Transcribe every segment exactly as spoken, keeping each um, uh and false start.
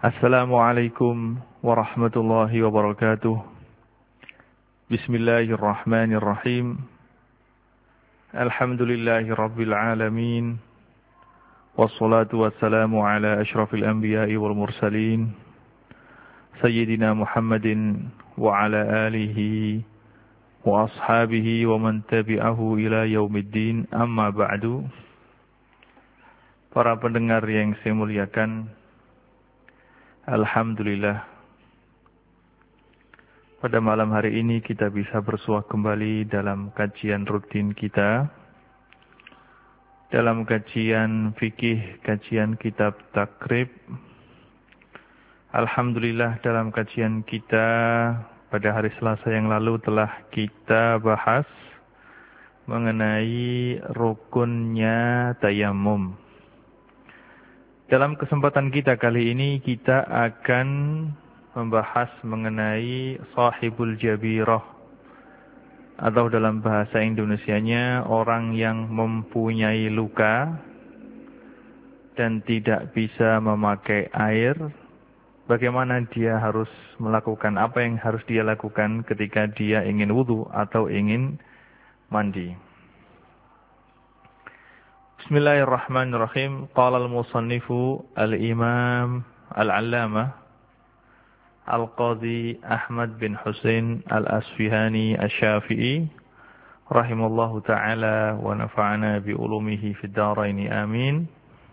Assalamualaikum warahmatullahi wabarakatuh. Bismillahirrahmanirrahim. Alhamdulillahi rabbil alamin. Wassalatu wassalamu ala ashrafil anbiya'i wal mursalin. Sayyidina Muhammadin wa ala alihi wa ashabihi wa man tabi'ahu ila yaumiddin. Amma ba'du. Para pendengar yang saya muliakan, alhamdulillah, pada malam hari ini kita bisa bersua kembali dalam kajian rutin kita, dalam kajian fikih, kajian kitab takrib. Alhamdulillah, dalam kajian kita pada hari Selasa yang lalu telah kita bahas mengenai rukunnya tayamum. Dalam kesempatan kita kali ini kita akan membahas mengenai sahibul jabirah, atau dalam bahasa Indonesianya orang yang mempunyai luka dan tidak bisa memakai air. Bagaimana dia harus melakukan, apa yang harus dia lakukan ketika dia ingin wudu atau ingin mandi. Bismillahirrahmanirrahim. Qala al-musannifu al-imam al-allamah al-qadhi Ahmad bin Husain al-Asfihani asy-Syafi'i rahimallahu ta'ala wa nafa'ana bi ulumihi fid dharain amin.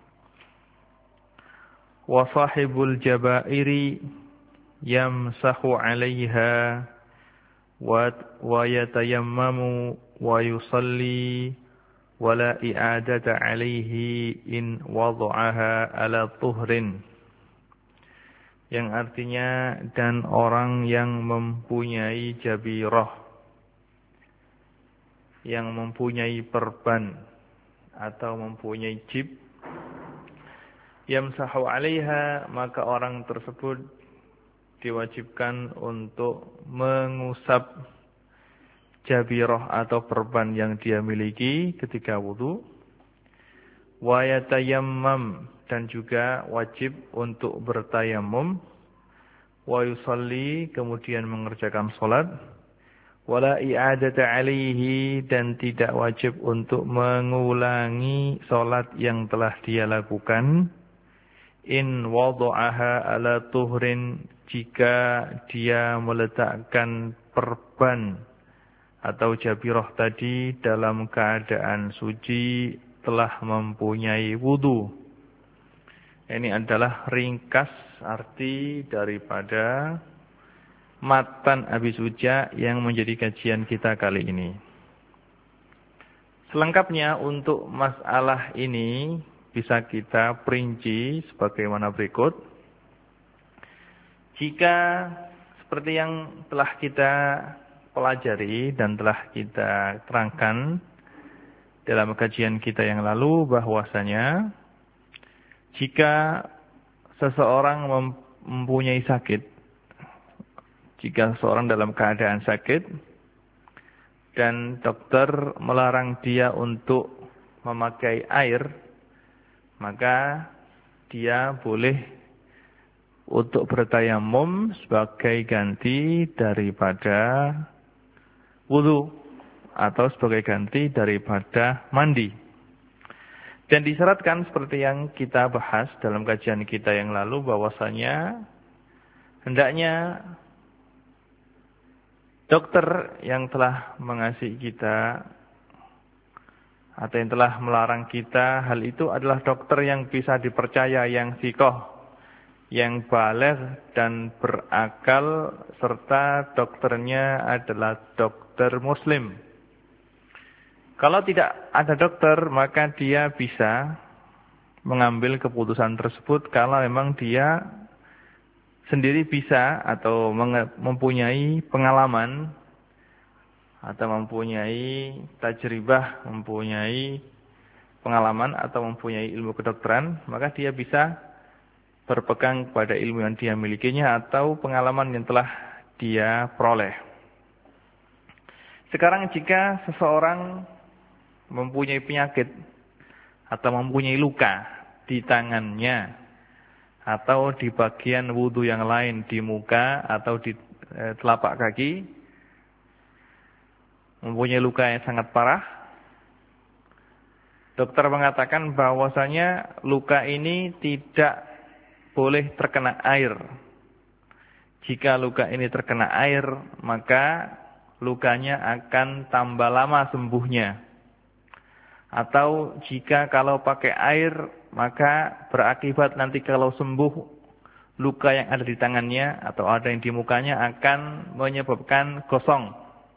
Wa sahibul jabairi yamsahu 'alayha wa wa yatayammamu wa yusalli wala i'adata 'alaihi in wada'aha ala tuhrin. Yang artinya, dan orang yang mempunyai jabirah, yang mempunyai perban atau mempunyai jib, yamsahu 'alaiha, maka orang tersebut diwajibkan untuk mengusap jabirah atau perban yang dia miliki ketika wudu. Wa yatayammam, dan juga wajib untuk bertayamum. Wa yusalli, kemudian mengerjakan salat. Wala i'adata 'alaihi, dan tidak wajib untuk mengulangi salat yang telah dia lakukan. In wada'aha ala tuhrin, jika dia meletakkan perban atau jabirah tadi dalam keadaan suci, telah mempunyai wudu. Ini adalah ringkas arti daripada matan Abi Suja yang menjadi kajian kita kali ini. Selengkapnya untuk masalah ini bisa kita perinci sebagaimana berikut. Jika seperti yang telah kita pelajari dan telah kita terangkan dalam kajian kita yang lalu, bahwasanya jika seseorang mempunyai sakit, jika seseorang dalam keadaan sakit dan dokter melarang dia untuk memakai air, maka dia boleh untuk bertayamum sebagai ganti daripada wudu atau sebagai ganti daripada mandi. Dan disyaratkan seperti yang kita bahas dalam kajian kita yang lalu, bahwasanya hendaknya dokter yang telah mengasihi kita atau yang telah melarang kita hal itu adalah dokter yang bisa dipercaya, yang thiqah, yang baligh dan berakal, serta dokternya adalah dokter muslim. Kalau tidak ada dokter, maka dia bisa mengambil keputusan tersebut kalau memang dia sendiri bisa atau mempunyai pengalaman atau mempunyai tajribah, mempunyai pengalaman atau mempunyai ilmu kedokteran, maka dia bisa berpegang pada ilmu yang dia milikinya atau pengalaman yang telah dia peroleh. Sekarang jika seseorang mempunyai penyakit atau mempunyai luka di tangannya atau di bagian wudu yang lain, di muka atau di eh, telapak kaki, mempunyai luka yang sangat parah, dokter mengatakan bahwasanya luka ini tidak boleh terkena air. Jika luka ini terkena air, maka lukanya akan tambah lama sembuhnya. Atau jika kalau pakai air, maka berakibat nanti kalau sembuh, luka yang ada di tangannya atau ada yang di mukanya akan menyebabkan gosong.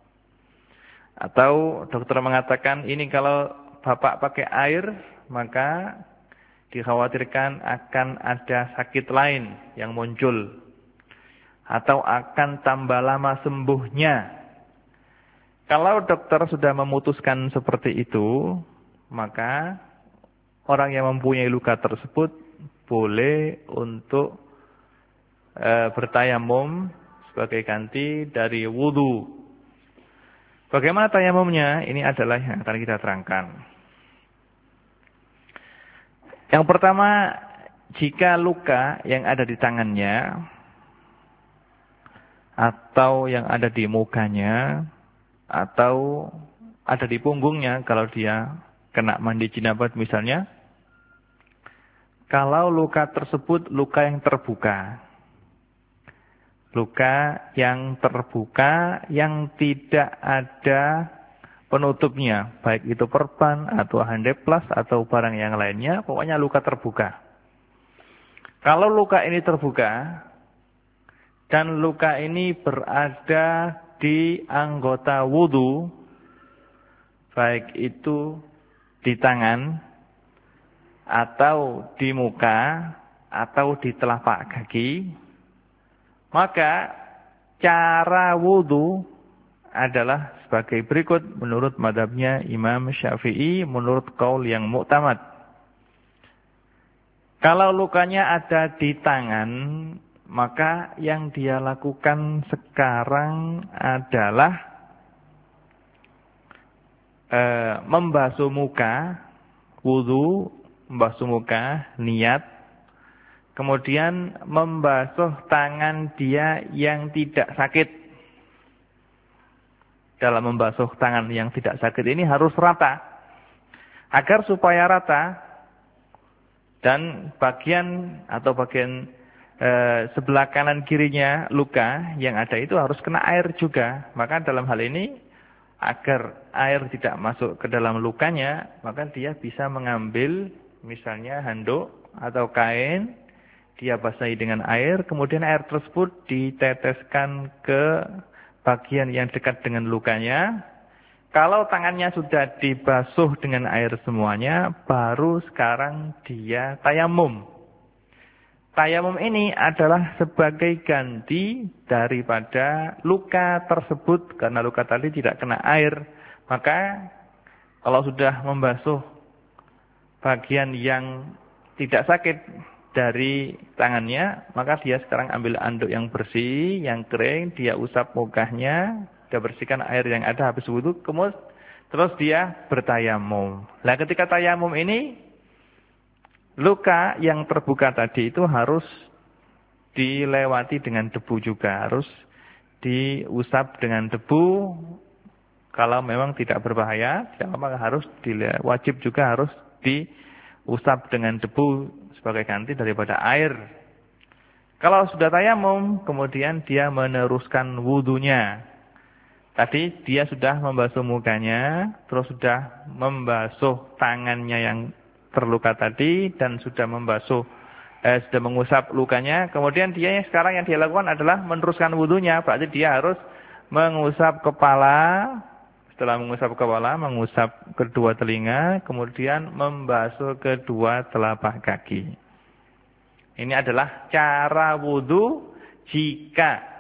Atau dokter mengatakan ini kalau bapak pakai air, maka dikhawatirkan akan ada sakit lain yang muncul. Atau akan tambah lama sembuhnya. Kalau dokter sudah memutuskan seperti itu, maka orang yang mempunyai luka tersebut boleh untuk e, bertayamum sebagai ganti dari wudu. Bagaimana tayamumnya? Ini adalah yang akan kita terangkan. Yang pertama, jika luka yang ada di tangannya atau yang ada di mukanya atau ada di punggungnya kalau dia kena mandi jinabat misalnya, kalau luka tersebut luka yang terbuka, luka yang terbuka yang tidak ada penutupnya, baik itu perban atau handeplas atau barang yang lainnya, pokoknya luka terbuka. Kalau luka ini terbuka dan luka ini berada di anggota wudu, baik itu di tangan atau di muka atau di telapak kaki, maka cara wudu adalah sebagai berikut menurut madhabnya Imam Syafi'i, menurut qaul yang mu'tamad. Kalau lukanya ada di tangan, maka yang dia lakukan sekarang adalah e, membasuh muka, wudu, membasuh muka, niat, kemudian membasuh tangan dia yang tidak sakit. Dalam membasuh tangan yang tidak sakit ini harus rata. Agar supaya rata dan bagian atau bagian Eh, sebelah kanan kirinya luka yang ada itu harus kena air juga. Maka dalam hal ini agar air tidak masuk ke dalam lukanya, maka dia bisa mengambil misalnya handuk atau kain, dia basahi dengan air, kemudian air tersebut diteteskan ke bagian yang dekat dengan lukanya. Kalau tangannya sudah dibasuh dengan air semuanya, baru sekarang dia tayamum. Tayamum ini adalah sebagai ganti daripada luka tersebut. Karena luka tadi tidak kena air. Maka kalau sudah membasuh bagian yang tidak sakit dari tangannya, maka dia sekarang ambil anduk yang bersih, yang kering, dia usap mukanya, dia bersihkan air yang ada habis wudu, kemudian terus dia bertayamum. Nah, ketika tayamum ini, luka yang terbuka tadi itu harus dilewati dengan debu juga. Harus diusap dengan debu. Kalau memang tidak berbahaya, tidak apa-apa, harus wajib juga harus diusap dengan debu sebagai ganti daripada air. Kalau sudah tayamum, kemudian dia meneruskan wudunya. Tadi dia sudah membasuh mukanya, terus sudah membasuh tangannya yang terluka tadi dan sudah membasuh, eh, sudah mengusap lukanya. Kemudian dia yang sekarang yang dia lakukan adalah meneruskan wudunya. Berarti dia harus mengusap kepala. Setelah mengusap kepala, mengusap kedua telinga, kemudian membasuh kedua telapak kaki. Ini adalah cara wudu jika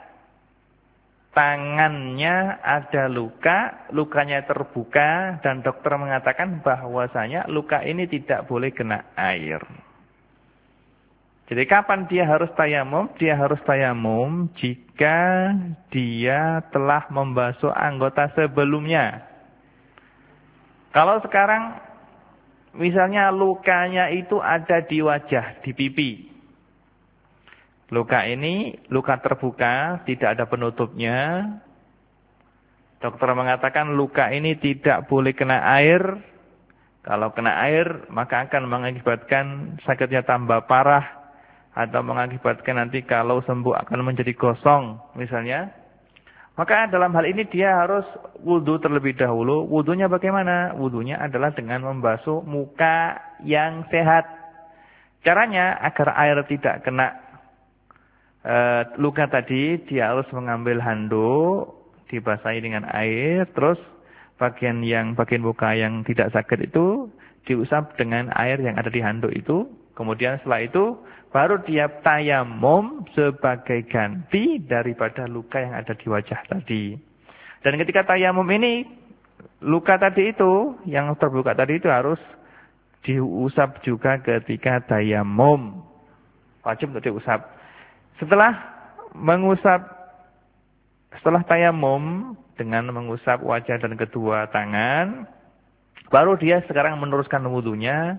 tangannya ada luka, lukanya terbuka, dan dokter mengatakan bahwasanya luka ini tidak boleh kena air. Jadi kapan dia harus tayamum? Dia harus tayamum jika dia telah membasuh anggota sebelumnya. Kalau sekarang misalnya lukanya itu ada di wajah, di pipi. luka ini luka terbuka, tidak ada penutupnya. Dokter mengatakan luka ini tidak boleh kena air. Kalau kena air, maka akan mengakibatkan sakitnya tambah parah. Atau mengakibatkan nanti kalau sembuh akan menjadi gosong, misalnya. Maka dalam hal ini dia harus wudu terlebih dahulu. Wudunya bagaimana? Wudunya adalah dengan membasuh muka yang sehat. Caranya agar air tidak kena e, luka tadi, dia harus mengambil handuk, dibasahi dengan air, terus bagian yang bagian muka yang tidak sakit itu diusap dengan air yang ada di handuk itu. Kemudian setelah itu baru dia tayamum sebagai ganti daripada luka yang ada di wajah tadi. Dan ketika tayamum ini, luka tadi itu yang terbuka tadi itu harus diusap juga ketika tayamum. Wajib untuk diusap. Setelah mengusap, setelah tayamum dengan mengusap wajah dan kedua tangan, baru dia sekarang meneruskan wudunya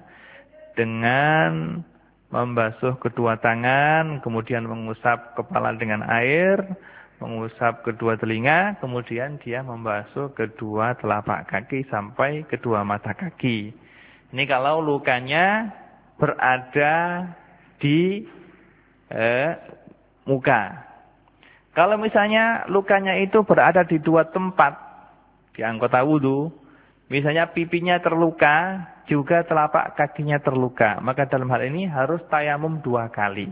dengan membasuh kedua tangan, kemudian mengusap kepala dengan air, mengusap kedua telinga, kemudian dia membasuh kedua telapak kaki sampai kedua mata kaki. Ini kalau lukanya berada di eh, muka. Kalau misalnya lukanya itu berada di dua tempat di anggota wudu, misalnya pipinya terluka, juga telapak kakinya terluka, maka dalam hal ini harus tayamum dua kali.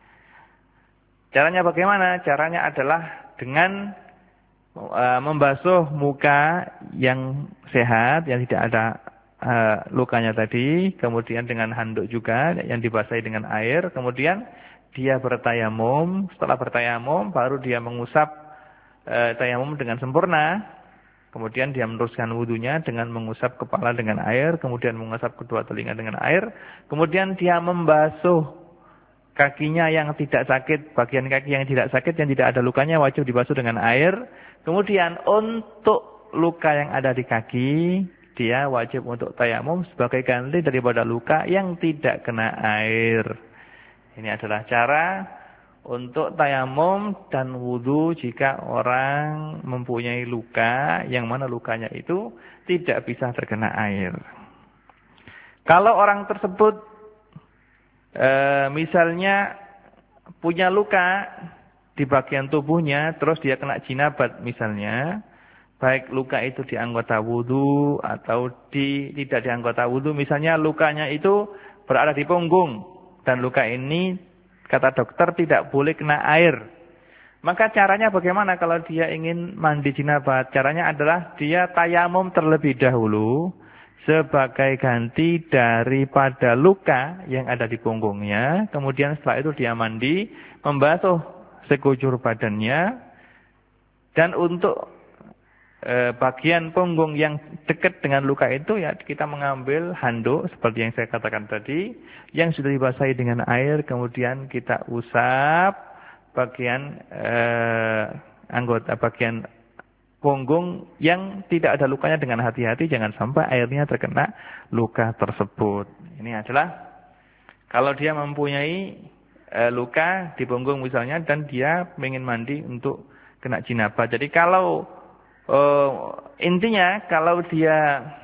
Caranya bagaimana? Caranya adalah dengan uh, membasuh muka yang sehat, yang tidak ada uh, lukanya tadi, kemudian dengan handuk juga yang dibasahi dengan air, kemudian dia bertayamum. Setelah bertayamum, baru dia mengusap uh, tayamum dengan sempurna. Kemudian dia meneruskan wudunya dengan mengusap kepala dengan air, kemudian mengusap kedua telinga dengan air, kemudian dia membasuh kakinya yang tidak sakit, bagian kaki yang tidak sakit, yang tidak ada lukanya wajib dibasuh dengan air. Kemudian untuk luka yang ada di kaki, dia wajib untuk tayamum sebagai ganti daripada luka yang tidak kena air. Ini adalah cara untuk tayamum dan wudu jika orang mempunyai luka yang mana lukanya itu tidak bisa terkena air. Kalau orang tersebut e, misalnya punya luka di bagian tubuhnya, terus dia kena jinabat misalnya, baik luka itu di anggota wudu atau di tidak di anggota wudu, misalnya lukanya itu berada di punggung dan luka ini kata dokter tidak boleh kena air. Maka caranya bagaimana kalau dia ingin mandi jinabat? Caranya adalah dia tayamum terlebih dahulu sebagai ganti daripada luka yang ada di punggungnya. Kemudian setelah itu dia mandi, membasuh sekujur badannya. Dan untuk e, bagian punggung yang dekat dengan luka itu, ya kita mengambil handuk seperti yang saya katakan tadi, yang sudah dibasahi dengan air, kemudian kita usap bagian eh, anggota bagian punggung yang tidak ada lukanya dengan hati-hati, jangan sampai airnya terkena luka tersebut. Ini adalah kalau dia mempunyai eh, luka di punggung misalnya dan dia ingin mandi untuk kena jinabat. Jadi kalau eh, intinya kalau dia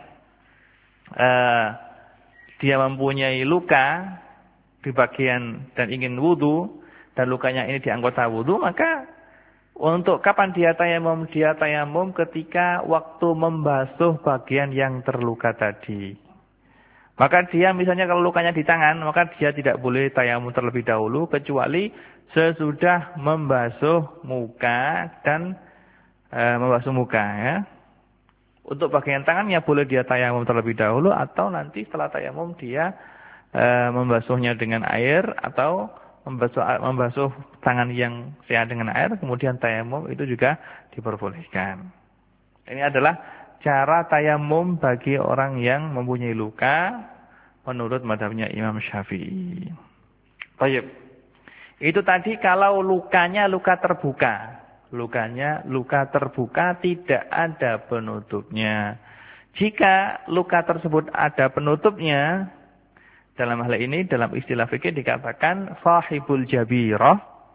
eh, dia mempunyai luka di bagian dan ingin wudu, dan lukanya ini di anggota wudu, maka untuk kapan dia tayamum? Dia tayamum ketika waktu membasuh bagian yang terluka tadi. Maka dia misalnya kalau lukanya di tangan, maka dia tidak boleh tayamum terlebih dahulu, kecuali sesudah membasuh muka dan e, membasuh muka ya. Untuk bagian tangannya boleh dia tayamum terlebih dahulu, atau nanti setelah tayamum dia e, membasuhnya dengan air, atau membasuh, membasuh tangan yang sehat dengan air, kemudian tayamum itu juga diperbolehkan. Ini adalah cara tayamum bagi orang yang mempunyai luka menurut mazhabnya Imam Syafi'i. Baik. Itu tadi kalau lukanya luka terbuka. Lukanya luka terbuka tidak ada penutupnya. Jika luka tersebut ada penutupnya, dalam hal ini dalam istilah fikih dikatakan sahibul jabirah,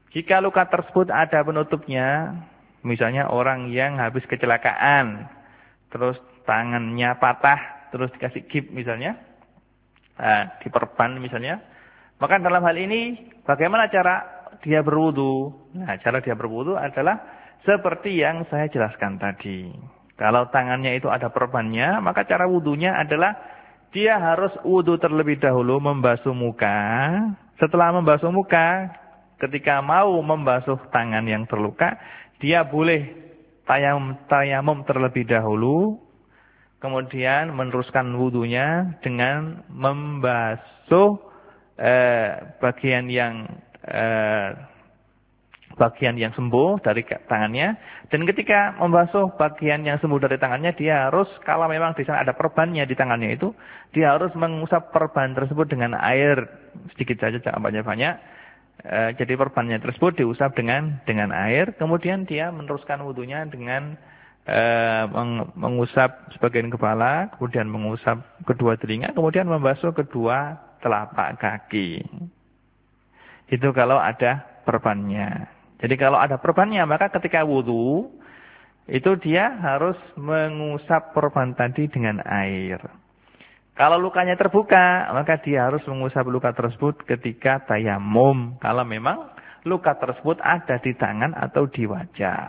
Jika luka tersebut ada penutupnya, misalnya orang yang habis kecelakaan, terus tangannya patah, terus dikasih gip misalnya, nah, diperban misalnya, maka dalam hal ini bagaimana cara dia berwudu? Nah, cara dia berwudu adalah seperti yang saya jelaskan tadi. Kalau tangannya itu ada perbannya, maka cara wudunya adalah dia harus wudu terlebih dahulu membasuh muka. Setelah membasuh muka, ketika mau membasuh tangan yang terluka, dia boleh tayamum, tayamum terlebih dahulu. Kemudian meneruskan wudunya dengan membasuh eh, bagian yang eh, bagian yang sembuh dari tangannya, dan ketika membasuh bagian yang sembuh dari tangannya, dia harus, kalau memang di sana ada perbannya di tangannya itu, dia harus mengusap perban tersebut dengan air sedikit saja, jangan banyak-banyak. E, jadi perbannya tersebut diusap dengan dengan air, kemudian dia meneruskan wudunya dengan e, meng, mengusap sebagian kepala, kemudian mengusap kedua telinga, kemudian membasuh kedua telapak kaki. Itu kalau ada perbannya. Jadi kalau ada perbannya, maka ketika wudu, itu dia harus mengusap perban tadi dengan air. Kalau lukanya terbuka, maka dia harus mengusap luka tersebut ketika tayamum. Kalau memang luka tersebut ada di tangan atau di wajah.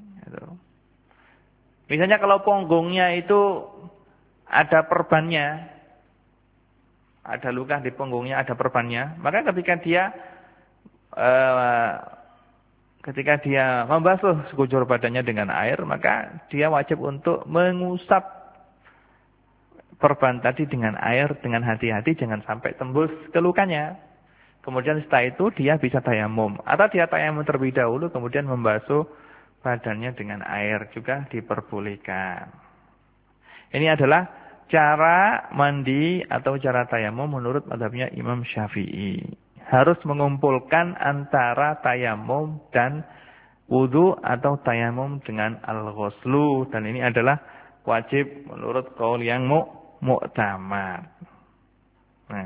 Misalnya kalau punggungnya itu ada perbannya, ada luka di punggungnya, ada perbannya, maka ketika dia Uh, ketika dia membasuh sekujur badannya dengan air, maka dia wajib untuk mengusap perban tadi dengan air dengan hati-hati, jangan sampai tembus ke lukanya. Kemudian setelah itu dia bisa tayamum, atau dia tayamum terlebih dahulu kemudian membasuh badannya dengan air juga diperbolehkan. Ini adalah cara mandi atau cara tayamum menurut mazhabnya Imam Syafi'i. Harus mengumpulkan antara tayamum dan wudu atau tayamum dengan al-ghuslu. Dan ini adalah wajib menurut qaul yang mu mu'tamad. Nah.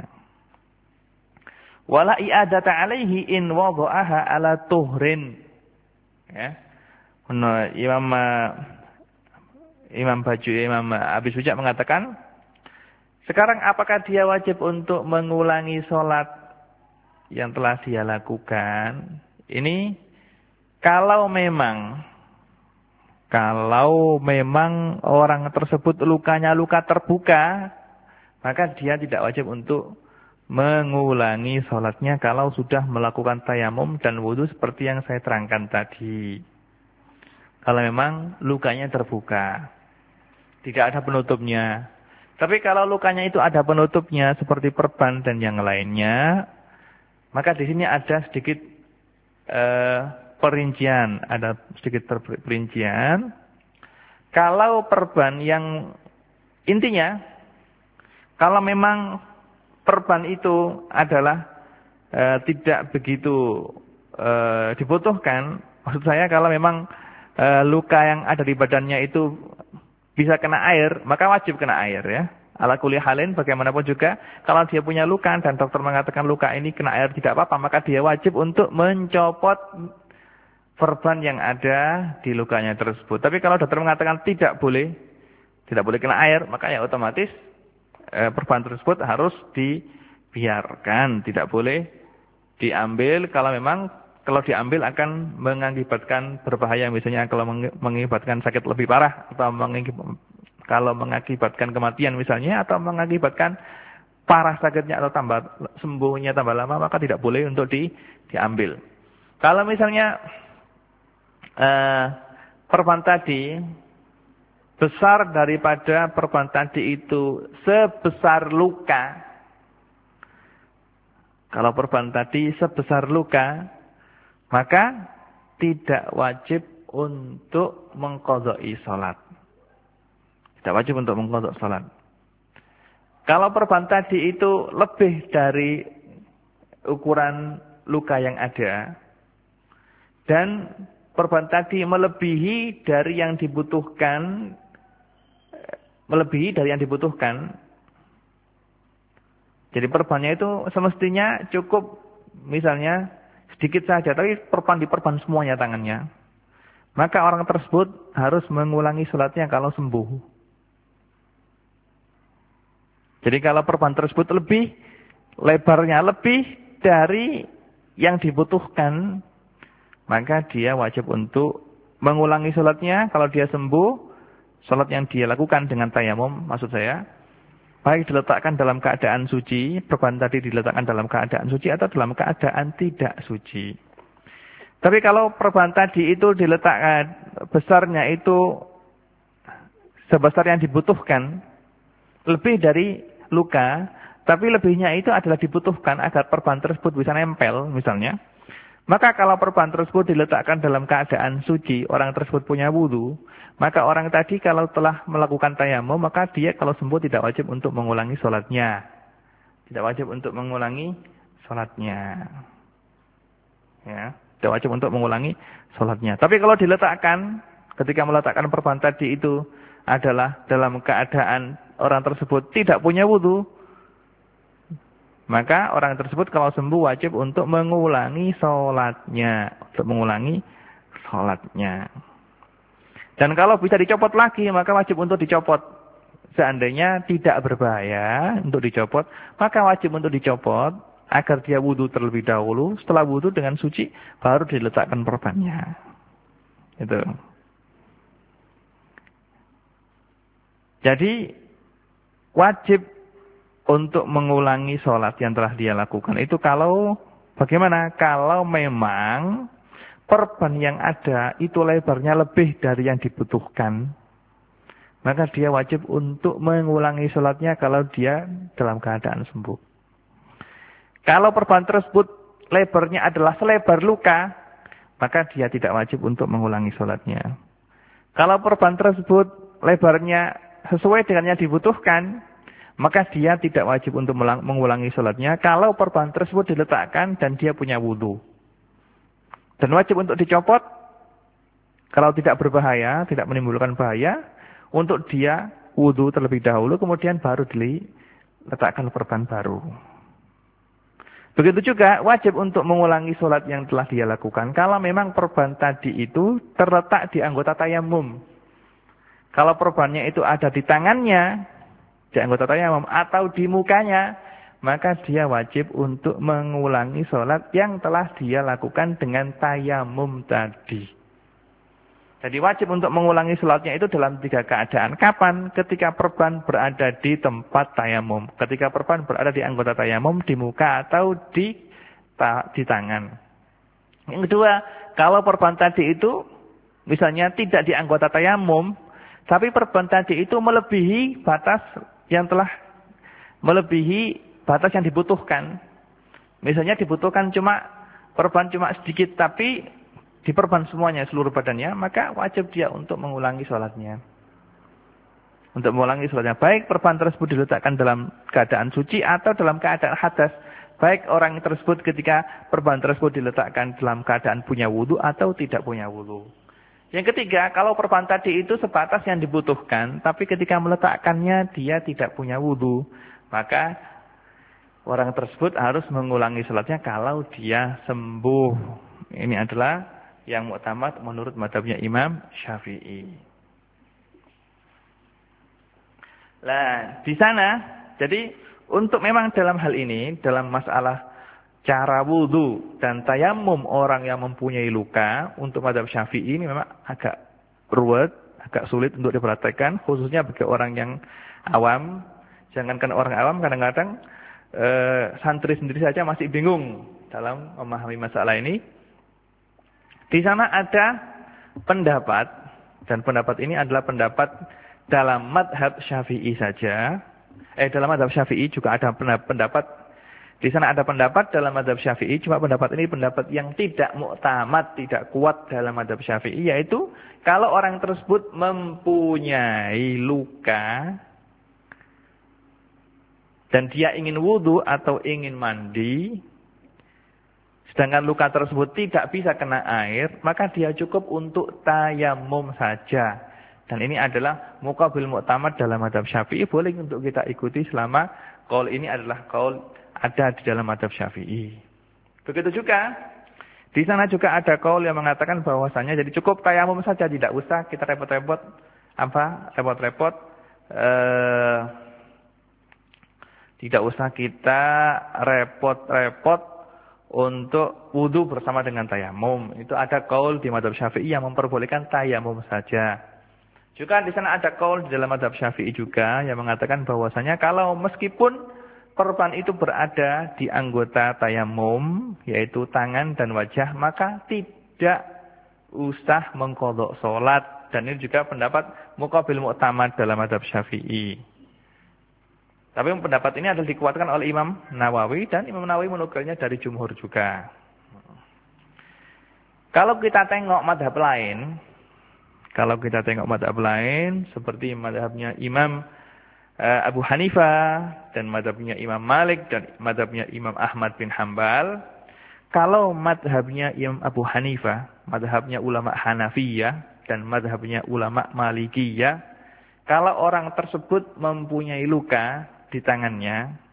Wala i'adata alaihi in wada'aha ala tuhrin. Ya. Menurut Imam Imam Baju Imam Abi Suja mengatakan, sekarang apakah dia wajib untuk mengulangi sholat yang telah dia lakukan? Ini kalau memang kalau memang orang tersebut lukanya luka terbuka, maka dia tidak wajib untuk mengulangi sholatnya kalau sudah melakukan tayamum dan wudu seperti yang saya terangkan tadi. Kalau memang lukanya terbuka, tidak ada penutupnya. Tapi kalau lukanya itu ada penutupnya seperti perban dan yang lainnya, maka di sini ada sedikit eh, perincian, ada sedikit perincian. Kalau perban yang intinya, kalau memang perban itu adalah eh, tidak begitu eh, dibutuhkan, maksud saya kalau memang eh, luka yang ada di badannya itu bisa kena air, maka wajib kena air ya. Ala kulli halin bagaimanapun juga kalau dia punya luka dan dokter mengatakan luka ini kena air tidak apa-apa, maka dia wajib untuk mencopot perban yang ada di lukanya tersebut. Tapi kalau dokter mengatakan tidak boleh, tidak boleh kena air, maka ya otomatis eh, perban tersebut harus dibiarkan, tidak boleh diambil. Kalau memang kalau diambil akan mengakibatkan berbahaya, misalnya kalau mengakibatkan sakit lebih parah atau mengakibatkan kalau mengakibatkan kematian misalnya, atau mengakibatkan parah sakitnya atau tambah sembuhnya tambah lama, maka tidak boleh untuk di, diambil. Kalau misalnya eh, perban tadi besar daripada perban tadi itu sebesar luka, kalau perban tadi sebesar luka, maka tidak wajib untuk mengqadha'i salat. Tidak wajib untuk mengqadha' salat. Kalau perban tadi itu lebih dari ukuran luka yang ada, dan perban tadi melebihi dari yang dibutuhkan, melebihi dari yang dibutuhkan. Jadi perbannya itu semestinya cukup misalnya sedikit saja, tapi perban diperban semuanya tangannya, maka orang tersebut harus mengulangi sholatnya kalau sembuh. Jadi kalau perban tersebut lebih, lebarnya lebih dari yang dibutuhkan, maka dia wajib untuk mengulangi sholatnya. Kalau dia sembuh, sholat yang dia lakukan dengan tayamum, maksud saya, baik diletakkan dalam keadaan suci, perban tadi diletakkan dalam keadaan suci atau dalam keadaan tidak suci. Tapi kalau perban tadi itu diletakkan, besarnya itu sebesar yang dibutuhkan, lebih dari luka, tapi lebihnya itu adalah dibutuhkan agar perban tersebut bisa nempel misalnya. Maka kalau perban tersebut diletakkan dalam keadaan suci, orang tersebut punya wudu, maka orang tadi kalau telah melakukan tayamum, maka dia kalau sembuh tidak wajib untuk mengulangi sholatnya. Tidak wajib untuk mengulangi sholatnya. Ya, tidak wajib untuk mengulangi sholatnya. Tapi kalau diletakkan, ketika meletakkan perban tadi itu adalah dalam keadaan orang tersebut tidak punya wudu, maka orang tersebut kalau sembuh wajib untuk mengulangi sholatnya. Untuk mengulangi sholatnya. Dan kalau bisa dicopot lagi, maka wajib untuk dicopot. Seandainya tidak berbahaya untuk dicopot, maka wajib untuk dicopot agar dia wudu terlebih dahulu. Setelah wudu dengan suci, baru diletakkan perbannya. Itu. Jadi, wajib untuk mengulangi sholat yang telah dia lakukan. Itu kalau, bagaimana? Kalau memang perban yang ada itu lebarnya lebih dari yang dibutuhkan, maka dia wajib untuk mengulangi sholatnya kalau dia dalam keadaan sembuh. Kalau perban tersebut lebarnya adalah selebar luka, maka dia tidak wajib untuk mengulangi sholatnya. Kalau perban tersebut lebarnya sesuai dengan yang dibutuhkan, maka dia tidak wajib untuk mengulangi sholatnya kalau perban tersebut diletakkan dan dia punya wudu. Dan wajib untuk dicopot kalau tidak berbahaya, tidak menimbulkan bahaya, untuk dia wudu terlebih dahulu, kemudian baru diletakkan perban baru. Begitu juga wajib untuk mengulangi sholat yang telah dia lakukan kalau memang perban tadi itu terletak di anggota tayamum. Kalau perbannya itu ada di tangannya, di anggota tayamum atau di mukanya, maka dia wajib untuk mengulangi sholat yang telah dia lakukan dengan tayamum tadi. Jadi wajib untuk mengulangi sholatnya itu dalam tiga keadaan. Kapan? Ketika perban berada di tempat tayamum. Ketika perban berada di anggota tayamum, di muka atau di, di tangan. Yang kedua, kalau perban tadi itu misalnya tidak di anggota tayamum, tapi perban tadi itu melebihi batas yang telah melebihi batas yang dibutuhkan. Misalnya dibutuhkan cuma perban cuma sedikit, tapi diperban semuanya, seluruh badannya, maka wajib dia untuk mengulangi sholatnya. Untuk mengulangi sholatnya. Baik perban tersebut diletakkan dalam keadaan suci atau dalam keadaan hadas. Baik orang tersebut ketika perban tersebut diletakkan dalam keadaan punya wudu atau tidak punya wudu. Yang ketiga, kalau perban tadi itu sebatas yang dibutuhkan, tapi ketika meletakkannya dia tidak punya wudu, maka orang tersebut harus mengulangi sholatnya kalau dia sembuh. Ini adalah yang mu'tamad menurut mazhabnya Imam Syafi'i. Nah, di sana, jadi untuk memang dalam hal ini, dalam masalah cara wudu dan tayamum orang yang mempunyai luka, untuk mazhab Syafi'i ini memang agak ruwet, agak sulit untuk diperhatikan, khususnya bagi orang yang awam. Jangankan orang awam, kadang-kadang eh, santri sendiri saja masih bingung dalam memahami masalah ini. Di sana ada pendapat, dan pendapat ini adalah pendapat dalam madhab Syafi'i saja. Eh, dalam madhab Syafi'i juga ada pendapat, di sana ada pendapat dalam madhab Syafi'i, cuma pendapat ini pendapat yang tidak mu'tamad, tidak kuat dalam madhab Syafi'i, yaitu kalau orang tersebut mempunyai luka, dan dia ingin wudu atau ingin mandi, sedangkan luka tersebut tidak bisa kena air, maka dia cukup untuk tayamum saja. Dan ini adalah muqabil mu'tamad dalam madhab Syafi'i, boleh untuk kita ikuti selama qaul ini adalah qaul ada di dalam madhab Syafi'i. Begitu juga Di sana juga ada kaul yang mengatakan bahwasanya jadi cukup tayamum saja, tidak usah kita repot-repot apa repot-repot eh, tidak usah kita repot-repot untuk wudu bersama dengan tayamum. Itu ada kaul di mazhab Syafi'i yang memperbolehkan tayamum saja. Juga di sana ada kaul di dalam mazhab Syafi'i juga yang mengatakan bahwasanya kalau meskipun korban itu berada di anggota tayamum, yaitu tangan dan wajah, maka tidak usah mengqadha salat. Dan ini juga pendapat muqabil mu'tamad dalam mazhab Syafi'i. Tapi pendapat ini adalah dikuatkan oleh Imam Nawawi, dan Imam Nawawi menukilnya dari jumhur juga. Kalau kita tengok mazhab lain, kalau kita tengok mazhab lain, seperti mazhabnya Imam Abu Hanifah dan mazhabnya Imam Malik dan mazhabnya Imam Ahmad bin Hambal. Kalau mazhabnya Imam Abu Hanifah, mazhabnya ulama Hanafiyah dan mazhabnya ulama Malikiyah, kalau orang tersebut mempunyai luka di tangannya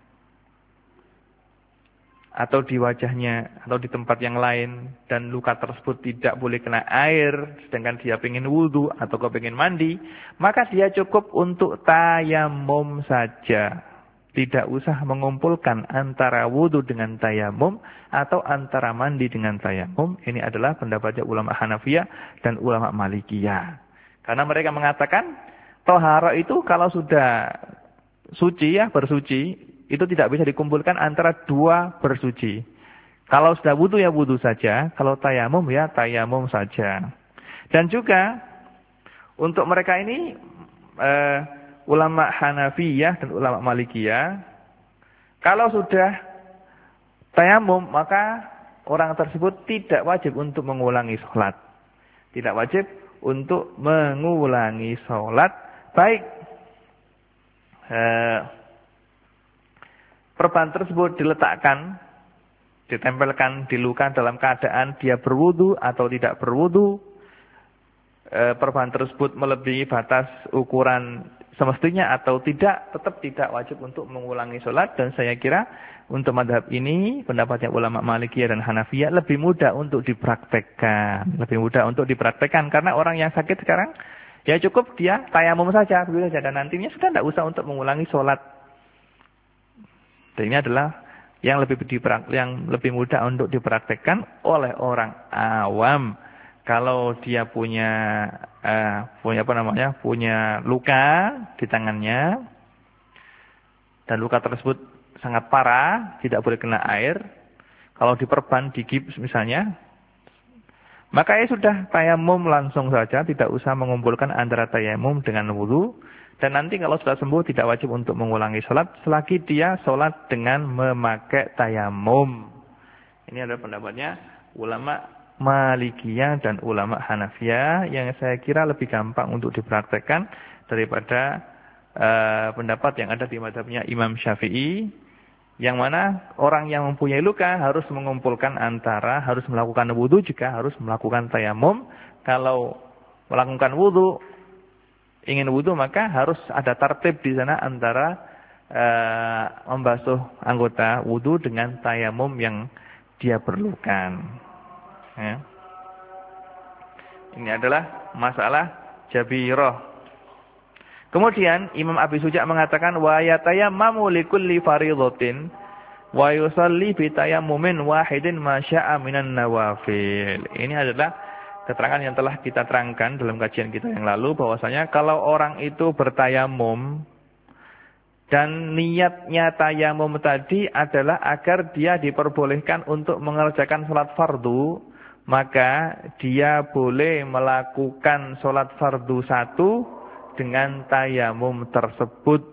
atau di wajahnya atau di tempat yang lain dan luka tersebut tidak boleh kena air sedangkan dia ingin wudu atau kepingin mandi, maka dia cukup untuk tayamum saja. Tidak usah mengumpulkan antara wudu dengan tayamum atau antara mandi dengan tayamum. Ini adalah pendapatnya ulama Hanafiyah dan ulama Malikiyah. Karena mereka mengatakan tohara itu kalau sudah suci ya bersuci, itu tidak bisa dikumpulkan antara dua bersuci. Kalau sudah wudu ya wudu saja, kalau tayamum ya tayamum saja. Dan juga untuk mereka ini uh, ulama Hanafiyah dan ulama Malikiyah, kalau sudah tayamum maka orang tersebut tidak wajib untuk mengulangi sholat. Tidak wajib untuk mengulangi sholat, baik uh, perban tersebut diletakkan, ditempelkan di luka dalam keadaan dia berwudu atau tidak berwudu. E, perban tersebut melebihi batas ukuran semestinya atau tidak, tetap tidak wajib untuk mengulangi sholat. Dan saya kira untuk madhab ini, pendapatnya ulama Malikiyah dan Hanafiyah lebih mudah untuk dipraktekkan. Lebih mudah untuk dipraktekkan karena orang yang sakit sekarang, ya cukup dia tayamum saja, begitu saja. Dan nantinya sudah tidak usah untuk mengulangi sholat. Dan ini adalah yang lebih yang lebih mudah untuk dipraktekkan oleh orang awam. Kalau dia punya uh, punya apa namanya? punya luka di tangannya dan luka tersebut sangat parah, tidak boleh kena air. Kalau diperban, digips misalnya, maka ya sudah tayamum langsung saja, tidak usah mengumpulkan antara tayamum dengan wudu. Dan nanti kalau sudah sembuh tidak wajib untuk mengulangi sholat selagi dia sholat dengan memakai tayamum. Ini adalah pendapatnya ulama Malikiyah dan ulama Hanafiyah yang saya kira lebih gampang untuk dipraktekkan daripada uh, pendapat yang ada di mazhabnya Imam Syafi'i, yang mana orang yang mempunyai luka harus mengumpulkan antara, harus melakukan wudu juga harus melakukan tayamum. Kalau melakukan wudu, ingin wudu maka harus ada tertib di sana antara uh, membasuh anggota wudu dengan tayamum yang dia perlukan. Ya. Ini adalah masalah jabirah. Kemudian Imam Abi Suja mengatakan wa yatayammamu likulli fariidhatin wa yusalli bi tayammumin wahidin ma syaa minan nawafil. Ini adalah keterangan yang telah kita terangkan dalam kajian kita yang lalu, bahwasanya kalau orang itu bertayamum dan niatnya tayamum tadi adalah agar dia diperbolehkan untuk mengerjakan sholat fardu, maka dia boleh melakukan sholat fardu satu dengan tayamum tersebut.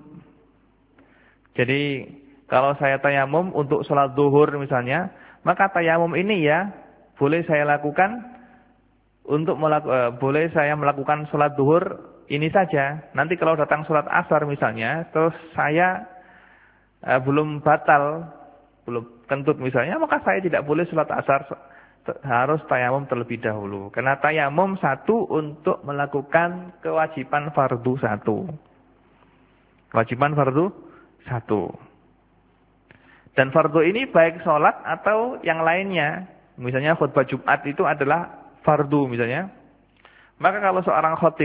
Jadi kalau saya tayamum untuk sholat zuhur misalnya, maka tayamum ini ya boleh saya lakukan untuk melaku, uh, boleh saya melakukan sholat zuhur ini saja. Nanti kalau datang sholat asar misalnya, terus saya uh, belum batal, belum kentut misalnya, maka saya tidak boleh sholat asar, harus tayamum terlebih dahulu. Karena tayamum satu untuk melakukan kewajiban fardu satu. Kewajiban fardu satu. Dan fardu ini baik sholat atau yang lainnya. Misalnya khutbah Jumat itu adalah fardu misalnya. Maka kalau seorang khatib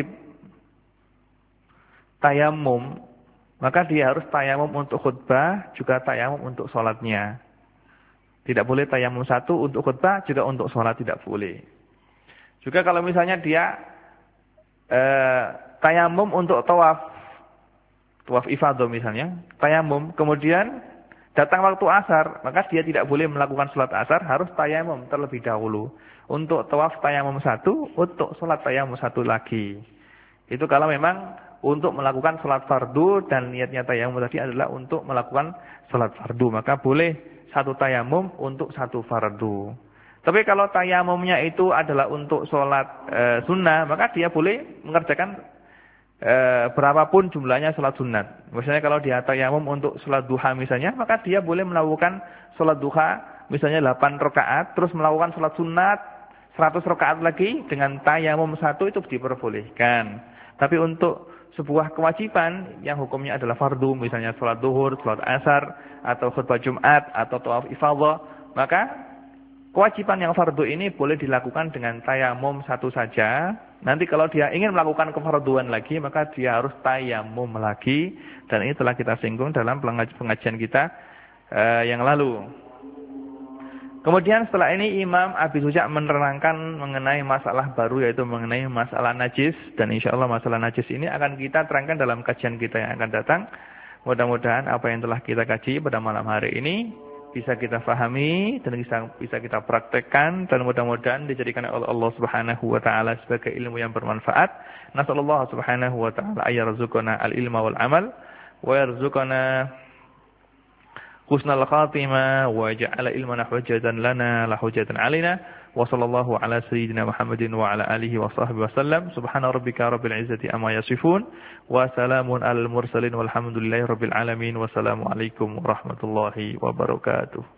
tayamum, maka dia harus tayamum untuk khutbah, juga tayamum untuk sholatnya. Tidak boleh tayamum satu untuk khutbah, juga untuk sholat tidak boleh. Juga kalau misalnya dia eh, tayamum untuk tawaf, tawaf ifadah misalnya, tayamum, kemudian datang waktu asar, maka dia tidak boleh melakukan sholat asar, harus tayamum terlebih dahulu. Untuk tawaf tayamum satu, untuk sholat tayamum satu lagi. Itu kalau memang untuk melakukan sholat fardu dan niatnya tayamum tadi adalah untuk melakukan sholat fardu. Maka boleh satu tayamum untuk satu fardu. Tapi kalau tayamumnya itu adalah untuk sholat e, sunnah, maka dia boleh mengerjakan E, berapapun jumlahnya sholat sunat. Misalnya kalau dia tayamum untuk sholat duha misalnya, maka dia boleh melakukan sholat duha misalnya delapan rakaat, terus melakukan sholat sunat seratus rakaat lagi dengan tayamum satu, itu diperbolehkan. Tapi untuk sebuah kewajiban yang hukumnya adalah fardu, misalnya sholat duhur, sholat asar, atau khutbah Jumat, atau tawaf ifadah, maka kewajiban yang fardu ini boleh dilakukan dengan tayamum satu saja. Nanti kalau dia ingin melakukan kefarduan lagi, maka dia harus tayamum lagi. Dan ini telah kita singgung dalam pengajian kita uh, yang lalu. Kemudian setelah ini Imam Abi Suja menerangkan mengenai masalah baru, yaitu mengenai masalah najis. Dan insya Allah masalah najis ini akan kita terangkan dalam kajian kita yang akan datang. Mudah-mudahan apa yang telah kita kaji pada malam hari ini bisa kita fahami dan bisa bisa kita praktekkan, dan mudah-mudahan dijadikan oleh Allah Subhanahu wa taala sebagai ilmu yang bermanfaat. Nasallallahu subhanahu wa taala ayarzuqana al-ilma wal amal wa yarzuqana husnal khatimah wa ja'ala ilmana hujjatan lana la hujjatan alaina. Wa sallallahu ala sayyidina Muhammadin wa ala alihi wa sahbihi wasallam. Subhana rabbika rabbil izzati amma yasifun wa salamun alal mursalin walhamdulillahi rabbil alamin. Wassalamu alaikum warahmatullahi wabarakatuh.